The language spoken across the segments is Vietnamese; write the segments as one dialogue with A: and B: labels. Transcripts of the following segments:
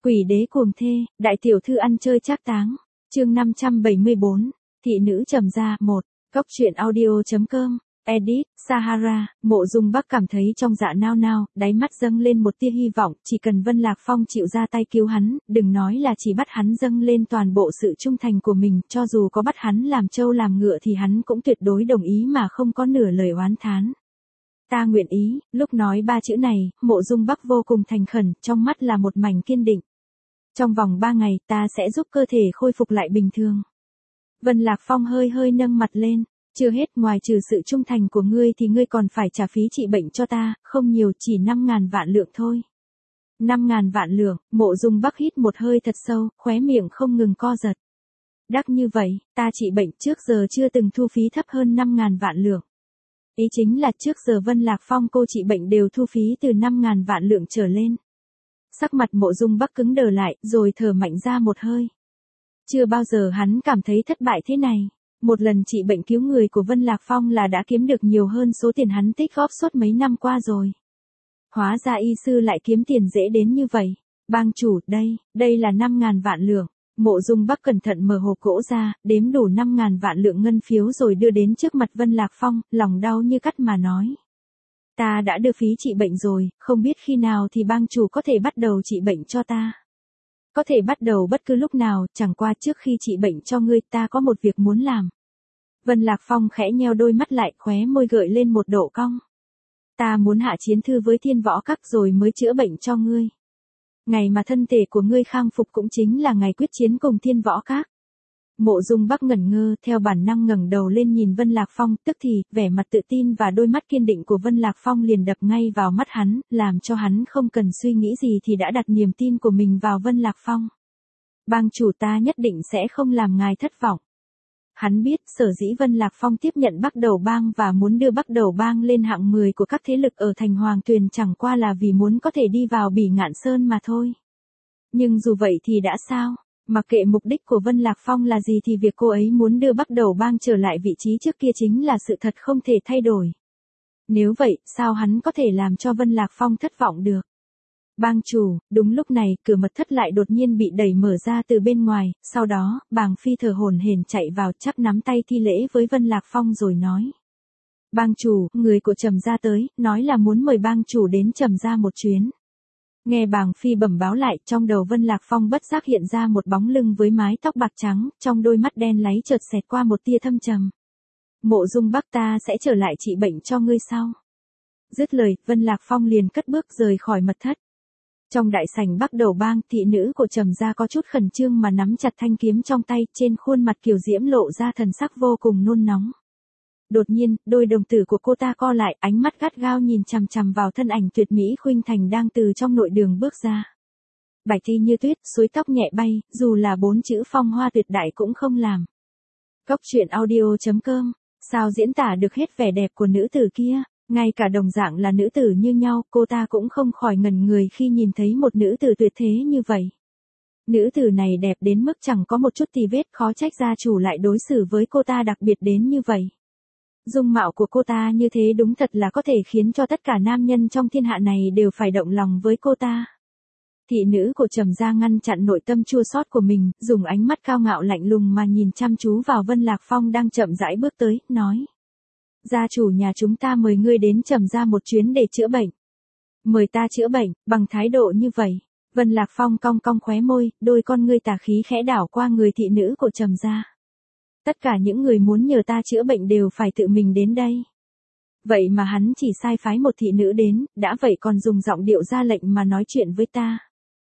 A: Quỷ đế cuồng thê, đại tiểu thư ăn chơi trác táng. Chương 574, thị nữ Trầm Gia 1, Cốc truyện audio.com, edit, Sahara. Mộ Dung Bắc cảm thấy trong dạ nao nao, đáy mắt dâng lên một tia hy vọng, chỉ cần Vân Lạc Phong chịu ra tay cứu hắn, đừng nói là chỉ bắt hắn dâng lên toàn bộ sự trung thành của mình, cho dù có bắt hắn làm trâu làm ngựa thì hắn cũng tuyệt đối đồng ý mà không có nửa lời oán thán. Ta nguyện ý. Lúc nói ba chữ này, Mộ Dung Bắc vô cùng thành khẩn, trong mắt là một mảnh kiên định. Trong vòng 3 ngày ta sẽ giúp cơ thể khôi phục lại bình thường. Vân Lạc Phong hơi hơi nâng mặt lên. Chưa hết, ngoài trừ sự trung thành của ngươi thì ngươi còn phải trả phí trị bệnh cho ta, không nhiều, chỉ 5.000 vạn lượng thôi. 5.000 vạn lượng. Mộ Dung Bắc hít một hơi thật sâu, khóe miệng không ngừng co giật. Đắc như vậy, ta trị bệnh trước giờ chưa từng thu phí thấp hơn 5.000 vạn lượng. Ý chính là trước giờ Vân Lạc Phong cô trị bệnh đều thu phí từ 5.000 vạn lượng trở lên. Sắc mặt Mộ Dung Bắc cứng đờ lại, rồi thở mạnh ra một hơi. Chưa bao giờ hắn cảm thấy thất bại thế này. Một lần trị bệnh cứu người của Vân Lạc Phong là đã kiếm được nhiều hơn số tiền hắn tích góp suốt mấy năm qua rồi. Hóa ra y sư lại kiếm tiền dễ đến như vậy. Bang chủ, đây là 5.000 vạn lượng. Mộ Dung Bắc cẩn thận mở hộp gỗ ra, đếm đủ 5.000 vạn lượng ngân phiếu rồi đưa đến trước mặt Vân Lạc Phong, lòng đau như cắt mà nói. Ta đã đưa phí trị bệnh rồi, không biết khi nào thì bang chủ có thể bắt đầu trị bệnh cho ta. Có thể bắt đầu bất cứ lúc nào, chẳng qua trước khi trị bệnh cho ngươi ta có một việc muốn làm. Vân Lạc Phong khẽ nheo đôi mắt lại, khóe môi gợi lên một độ cong. Ta muốn hạ chiến thư với Thiên Võ Các rồi mới chữa bệnh cho ngươi. Ngày mà thân thể của ngươi khang phục cũng chính là ngày quyết chiến cùng Thiên Võ Các. Mộ Dung Bắc ngẩn ngơ, theo bản năng ngẩng đầu lên nhìn Vân Lạc Phong, tức thì, vẻ mặt tự tin và đôi mắt kiên định của Vân Lạc Phong liền đập ngay vào mắt hắn, làm cho hắn không cần suy nghĩ gì thì đã đặt niềm tin của mình vào Vân Lạc Phong. Bang chủ, ta nhất định sẽ không làm ngài thất vọng. Hắn biết, sở dĩ Vân Lạc Phong tiếp nhận Bắc Đầu Bang và muốn đưa Bắc Đầu Bang lên hạng 10 của các thế lực ở thành Hoàng Tuyền chẳng qua là vì muốn có thể đi vào Bỉ Ngạn Sơn mà thôi. Nhưng dù vậy thì đã sao? Mặc kệ mục đích của Vân Lạc Phong là gì thì việc cô ấy muốn đưa Bắc Đầu Bang trở lại vị trí trước kia chính là sự thật không thể thay đổi. Nếu vậy, sao hắn có thể làm cho Vân Lạc Phong thất vọng được? Bang chủ. Đúng lúc này, cửa mật thất lại đột nhiên bị đẩy mở ra từ bên ngoài, sau đó, Bàng Phi thở hổn hển chạy vào chắp nắm tay thi lễ với Vân Lạc Phong rồi nói. Bang chủ, người của Trầm Gia tới, nói là muốn mời bang chủ đến Trầm Gia một chuyến. Nghe Bàng Phi bẩm báo lại, trong đầu Vân Lạc Phong bất giác hiện ra một bóng lưng với mái tóc bạc trắng, trong đôi mắt đen láy chợt xẹt qua một tia thâm trầm. Mộ Dung Bắc, ta sẽ trở lại trị bệnh cho ngươi sau. Dứt lời, Vân Lạc Phong liền cất bước rời khỏi mật thất. Trong đại sảnh Bắc Đầu Bang, thị nữ của Trầm Gia có chút khẩn trương mà nắm chặt thanh kiếm trong tay, trên khuôn mặt kiều diễm lộ ra thần sắc vô cùng nôn nóng. Đột nhiên, đôi đồng tử của cô ta co lại, ánh mắt gắt gao nhìn chằm chằm vào thân ảnh tuyệt mỹ khuynh thành đang từ trong nội đường bước ra. Bạch thi như tuyết, suối tóc nhẹ bay, dù là 4 chữ phong hoa tuyệt đại cũng không làm. Cốc truyện audio.com, sao diễn tả được hết vẻ đẹp của nữ tử kia, ngay cả đồng dạng là nữ tử như nhau, cô ta cũng không khỏi ngẩn người khi nhìn thấy một nữ tử tuyệt thế như vậy. Nữ tử này đẹp đến mức chẳng có một chút tì vết, khó trách gia chủ lại đối xử với cô ta đặc biệt đến như vậy. Dung mạo của cô ta như thế đúng thật là có thể khiến cho tất cả nam nhân trong thiên hạ này đều phải động lòng với cô ta. Thị nữ của Trầm Gia ngăn chặn nội tâm chua xót của mình, dùng ánh mắt cao ngạo lạnh lùng mà nhìn chăm chú vào Vân Lạc Phong đang chậm rãi bước tới, nói. Gia chủ nhà chúng ta mời ngươi đến Trầm Gia một chuyến để chữa bệnh. Mời ta chữa bệnh, bằng thái độ như vậy. Vân Lạc Phong cong cong khóe môi, đôi con ngươi tà khí khẽ đảo qua người thị nữ của Trầm Gia. Tất cả những người muốn nhờ ta chữa bệnh đều phải tự mình đến đây. Vậy mà hắn chỉ sai phái một thị nữ đến, đã vậy còn dùng giọng điệu ra lệnh mà nói chuyện với ta.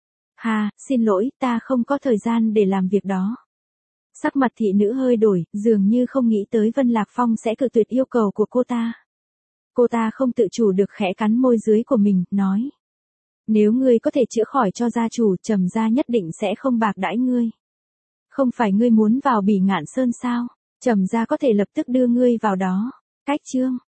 A: Hà, xin lỗi, ta không có thời gian để làm việc đó. Sắc mặt thị nữ hơi đổi, dường như không nghĩ tới Vân Lạc Phong sẽ cự tuyệt yêu cầu của cô ta. Cô ta không tự chủ được khẽ cắn môi dưới của mình, nói. Nếu ngươi có thể chữa khỏi cho gia chủ, Trầm Gia nhất định sẽ không bạc đãi ngươi. Không phải ngươi muốn vào Bỉ Ngạn Sơn sao? Trầm Gia có thể lập tức đưa ngươi vào đó. Cách chương.